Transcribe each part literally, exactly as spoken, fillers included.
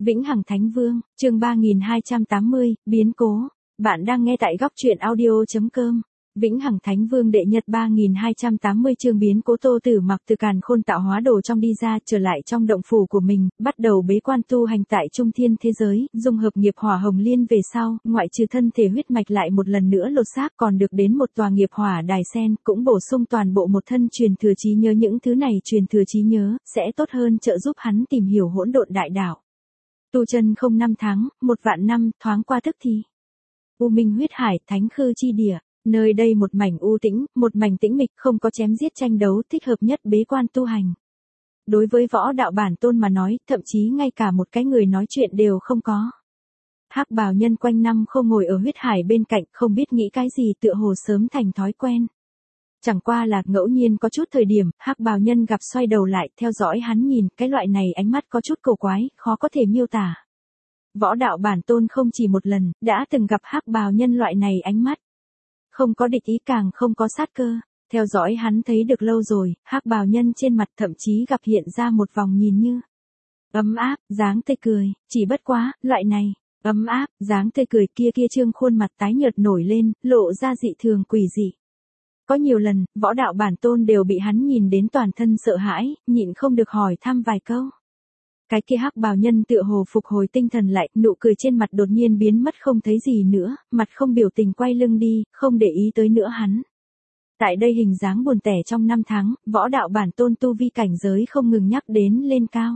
Vĩnh Hằng Thánh Vương, chương ba nghìn hai trăm tám mươi, biến cố. Bạn đang nghe tại góc truyện audio.com. Vĩnh Hằng Thánh Vương đệ nhật ba nghìn hai trăm tám mươi chương biến cố. Tô Tử Mặc từ càn khôn tạo hóa đồ trong đi ra, trở lại trong động phủ của mình, bắt đầu bế quan tu hành tại trung thiên thế giới, dung hợp nghiệp hỏa hồng liên về sau, ngoại trừ thân thể huyết mạch lại một lần nữa lột xác, còn được đến một tòa nghiệp hỏa đài sen, cũng bổ sung toàn bộ một thân truyền thừa trí nhớ. Những thứ này truyền thừa trí nhớ sẽ tốt hơn trợ giúp hắn tìm hiểu hỗn độn đại đạo. Tu chân không năm tháng, một vạn năm, thoáng qua tức thì. U Minh huyết hải, thánh khư chi địa, nơi đây một mảnh u tĩnh, một mảnh tĩnh mịch, không có chém giết tranh đấu, thích hợp nhất bế quan tu hành. Đối với võ đạo bản tôn mà nói, thậm chí ngay cả một cái người nói chuyện đều không có. Hắc bào nhân quanh năm không ngồi ở huyết hải bên cạnh, không biết nghĩ cái gì, tựa hồ sớm thành thói quen. Chẳng qua là ngẫu nhiên có chút thời điểm, hắc bào nhân gặp xoay đầu lại, theo dõi hắn nhìn, cái loại này ánh mắt có chút cổ quái, khó có thể miêu tả. Võ đạo bản tôn không chỉ một lần, đã từng gặp hắc bào nhân loại này ánh mắt. Không có địch ý, càng không có sát cơ. Theo dõi hắn thấy được lâu rồi, hắc bào nhân trên mặt thậm chí gặp hiện ra một vòng nhìn như ấm áp, dáng tươi cười, chỉ bất quá, loại này, ấm áp, dáng tươi cười kia kia trương khuôn mặt tái nhợt nổi lên, lộ ra dị thường quỷ dị. Có nhiều lần, võ đạo bản tôn đều bị hắn nhìn đến toàn thân sợ hãi, nhịn không được hỏi thăm vài câu. Cái kia hắc bào nhân tựa hồ phục hồi tinh thần lại, nụ cười trên mặt đột nhiên biến mất không thấy gì nữa, mặt không biểu tình quay lưng đi, không để ý tới nữa hắn. Tại đây hình dáng buồn tẻ trong năm tháng, võ đạo bản tôn tu vi cảnh giới không ngừng nhắc đến lên cao.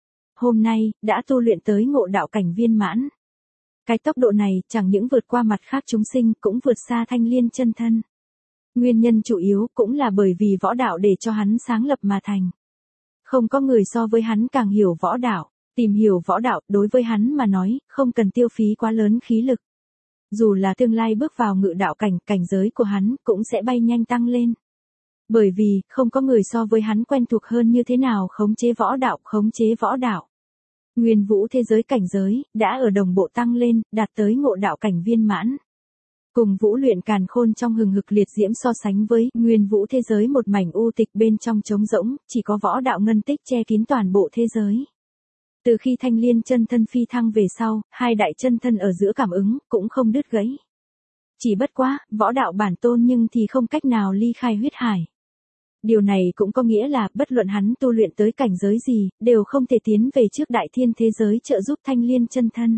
Hôm nay, đã tu luyện tới ngộ đạo cảnh viên mãn. Cái tốc độ này, chẳng những vượt qua mặt khác chúng sinh, cũng vượt xa thanh liên chân thân. Nguyên nhân chủ yếu cũng là bởi vì võ đạo để cho hắn sáng lập mà thành. Không có người so với hắn càng hiểu võ đạo, tìm hiểu võ đạo đối với hắn mà nói, không cần tiêu phí quá lớn khí lực. Dù là tương lai bước vào ngự đạo cảnh, cảnh giới của hắn cũng sẽ bay nhanh tăng lên. Bởi vì, không có người so với hắn quen thuộc hơn như thế nào khống chế võ đạo, khống chế võ đạo. Nguyên vũ thế giới cảnh giới, đã ở đồng bộ tăng lên, đạt tới ngộ đạo cảnh viên mãn. Cùng vũ luyện càn khôn trong hừng hực liệt diễm so sánh với nguyên vũ thế giới một mảnh u tịch bên trong trống rỗng, chỉ có võ đạo ngân tích che kín toàn bộ thế giới. Từ khi thanh liên chân thân phi thăng về sau, hai đại chân thân ở giữa cảm ứng, cũng không đứt gãy. Chỉ bất quá, võ đạo bản tôn nhưng thì không cách nào ly khai huyết hải. Điều này cũng có nghĩa là, bất luận hắn tu luyện tới cảnh giới gì, đều không thể tiến về trước đại thiên thế giới trợ giúp thanh liên chân thân.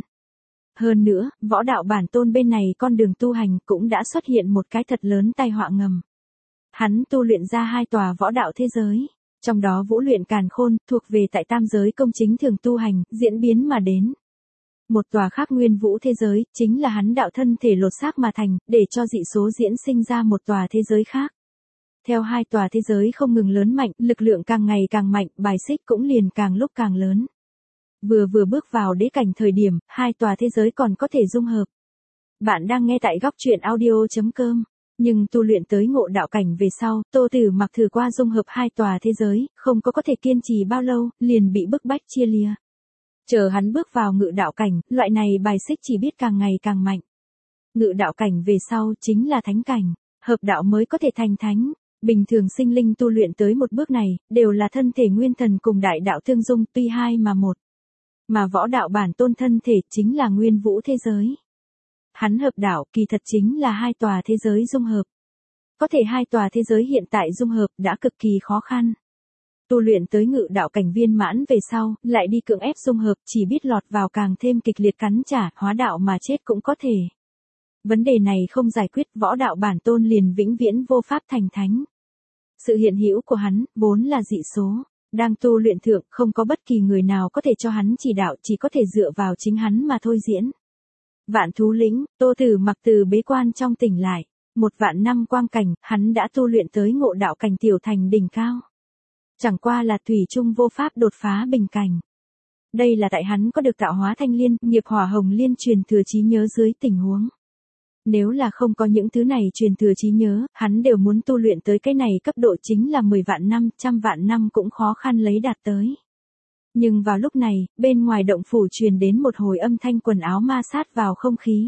Hơn nữa, võ đạo bản tôn bên này con đường tu hành cũng đã xuất hiện một cái thật lớn tai họa ngầm. Hắn tu luyện ra hai tòa võ đạo thế giới, trong đó vũ luyện càn khôn thuộc về tại tam giới công chính thường tu hành, diễn biến mà đến. Một tòa khác nguyên vũ thế giới, chính là hắn đạo thân thể lột xác mà thành, để cho dị số diễn sinh ra một tòa thế giới khác. Theo hai tòa thế giới không ngừng lớn mạnh, lực lượng càng ngày càng mạnh, bài xích cũng liền càng lúc càng lớn. Vừa vừa bước vào đế cảnh thời điểm, hai tòa thế giới còn có thể dung hợp. Bạn đang nghe tại góc truyện audio.com. Nhưng tu luyện tới ngộ đạo cảnh về sau, Tô Tử Mặc thử qua dung hợp hai tòa thế giới, không có có thể kiên trì bao lâu, liền bị bức bách chia lìa. Chờ hắn bước vào ngự đạo cảnh, loại này bài xích chỉ biết càng ngày càng mạnh. Ngự đạo cảnh về sau chính là thánh cảnh, hợp đạo mới có thể thành thánh. Bình thường sinh linh tu luyện tới một bước này, đều là thân thể nguyên thần cùng đại đạo tương dung, tuy hai mà một. Mà võ đạo bản tôn thân thể chính là nguyên vũ thế giới. Hắn hợp đạo kỳ thật chính là hai tòa thế giới dung hợp. Có thể hai tòa thế giới hiện tại dung hợp đã cực kỳ khó khăn. Tu luyện tới ngự đạo cảnh viên mãn về sau, lại đi cưỡng ép dung hợp, chỉ biết lọt vào càng thêm kịch liệt cắn trả, hóa đạo mà chết cũng có thể. Vấn đề này không giải quyết, võ đạo bản tôn liền vĩnh viễn vô pháp thành thánh. Sự hiện hữu của hắn, vốn là dị số. Đang tu luyện thượng, không có bất kỳ người nào có thể cho hắn chỉ đạo, chỉ có thể dựa vào chính hắn mà thôi diễn. Vạn thú lĩnh, Tô Tử Mặc từ bế quan trong tỉnh lại. Một vạn năm quang cảnh, hắn đã tu luyện tới ngộ đạo cảnh tiểu thành đỉnh cao. Chẳng qua là thủy chung vô pháp đột phá bình cảnh. Đây là tại hắn có được tạo hóa thanh liên, nghiệp hỏa hồng liên truyền thừa trí nhớ dưới tình huống. Nếu là không có những thứ này truyền thừa trí nhớ, hắn đều muốn tu luyện tới cái này cấp độ chính là mười vạn năm, trăm vạn năm cũng khó khăn lấy đạt tới. Nhưng vào lúc này, bên ngoài động phủ truyền đến một hồi âm thanh quần áo ma sát vào không khí.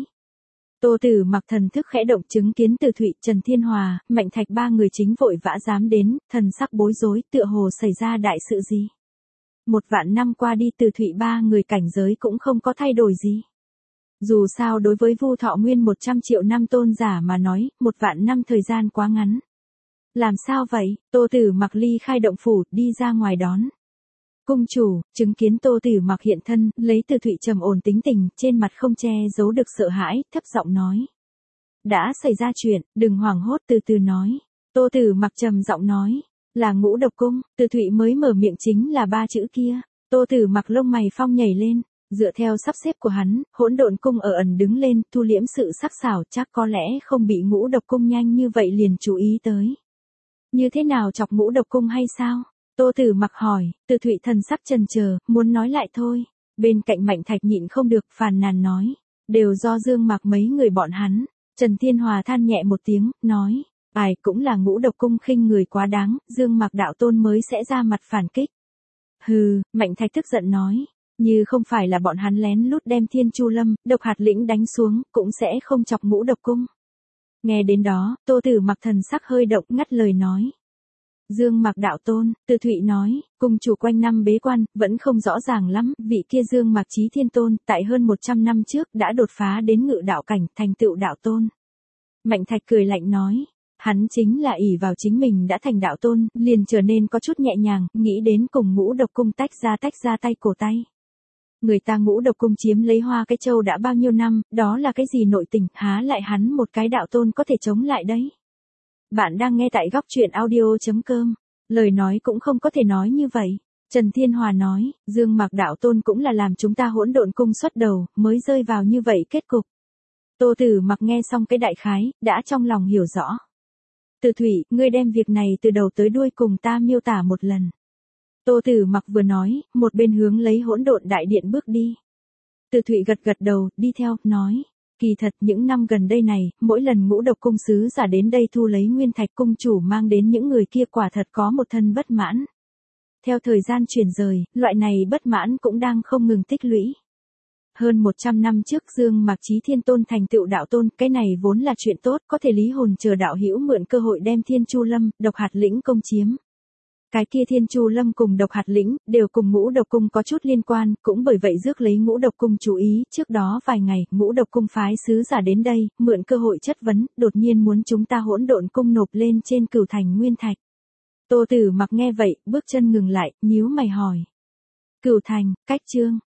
Tô Tử Mặc thần thức khẽ động, chứng kiến Từ Thụy, Trần Thiên Hòa, Mạnh Thạch ba người chính vội vã dám đến, thần sắc bối rối, tựa hồ xảy ra đại sự gì. Một vạn năm qua đi Từ Thụy ba người cảnh giới cũng không có thay đổi gì. Dù sao đối với Vu Thọ Nguyên một trăm triệu năm tôn giả mà nói, một vạn năm thời gian quá ngắn. Làm sao vậy? Tô Tử Mặc ly khai động phủ, đi ra ngoài đón. Cung chủ, chứng kiến Tô Tử Mặc hiện thân, lấy Từ Thụy trầm ổn tính tình, trên mặt không che giấu được sợ hãi, thấp giọng nói. Đã xảy ra chuyện, đừng hoảng hốt, từ từ nói. Tô Tử Mặc trầm giọng nói. Là Ngũ Độc Cung. Từ Thụy mới mở miệng chính là ba chữ kia. Tô Tử Mặc lông mày phong nhảy lên. Dựa theo sắp xếp của hắn, Hỗn Độn Cung ở ẩn đứng lên, thu liễm sự sắc sảo, chắc có lẽ không bị Ngũ Độc Cung nhanh như vậy liền chú ý tới. Như thế nào chọc Ngũ Độc Cung hay sao? Tô Tử Mặc hỏi. Từ Thụy thần sắc chần chờ, muốn nói lại thôi. Bên cạnh Mạnh Thạch nhịn không được, phàn nàn nói. Đều do Dương Mặc mấy người bọn hắn. Trần Thiên Hòa than nhẹ một tiếng, nói. Ai cũng là Ngũ Độc Cung khinh người quá đáng, Dương Mặc đạo tôn mới sẽ ra mặt phản kích. Hừ, Mạnh Thạch tức giận nói. Như không phải là bọn hắn lén lút đem Thiên Chu Lâm, Độc Hạt Lĩnh đánh xuống, cũng sẽ không chọc Ngũ Độc Cung. Nghe đến đó, Tô Tử Mặc thần sắc hơi động, ngắt lời nói. Dương Mặc đạo tôn, Từ Thụy nói, cung chủ quanh năm bế quan, vẫn không rõ ràng lắm, vị kia Dương Mặc Chí Thiên Tôn, tại hơn một trăm năm trước đã đột phá đến ngự đạo cảnh, thành tựu đạo tôn. Mạnh Thạch cười lạnh nói. Hắn chính là ỷ vào chính mình đã thành đạo tôn, liền trở nên có chút nhẹ nhàng, nghĩ đến cùng Ngũ Độc Cung tách ra tách ra tay cổ tay. Người ta Ngũ Độc Cung chiếm lấy Hoa Cái Châu đã bao nhiêu năm, đó là cái gì nội tình, há lại hắn một cái đạo tôn có thể chống lại đấy. Bạn đang nghe tại góc truyện audio chấm com, lời nói cũng không có thể nói như vậy. Trần Thiên Hòa nói, Dương Mặc đạo tôn cũng là làm chúng ta Hỗn Độn Cung xuất đầu, mới rơi vào như vậy kết cục. Tô Tử Mặc nghe xong cái đại khái, đã trong lòng hiểu rõ. Từ Thụy, ngươi đem việc này từ đầu tới đuôi cùng ta miêu tả một lần. Tô Tử Mặc vừa nói, một bên hướng lấy Hỗn Độn Đại Điện bước đi. Từ Thụy gật gật đầu, đi theo, nói. Kỳ thật những năm gần đây này, mỗi lần Ngũ Độc Cung sứ giả đến đây thu lấy Nguyên Thạch cung chủ mang đến những người kia quả thật có một thân bất mãn. Theo thời gian chuyển rời, loại này bất mãn cũng đang không ngừng tích lũy. Hơn một trăm năm trước Dương Mặc Chí Thiên Tôn thành tựu đạo tôn, cái này vốn là chuyện tốt, có thể lý hồn chờ đạo hữu mượn cơ hội đem Thiên Chu Lâm, Độc Hạt Lĩnh công chiếm. Cái kia Thiên Chu Lâm cùng Độc Hạt Lĩnh, đều cùng Ngũ Độc Cung có chút liên quan, cũng bởi vậy rước lấy Ngũ Độc Cung chú ý, trước đó vài ngày, Ngũ Độc Cung phái sứ giả đến đây, mượn cơ hội chất vấn, đột nhiên muốn chúng ta Hỗn Độn Cung nộp lên trên Cửu Thành Nguyên Thạch. Tô Tử Mặc nghe vậy, bước chân ngừng lại, nhíu mày hỏi. Cửu Thành, cách chương,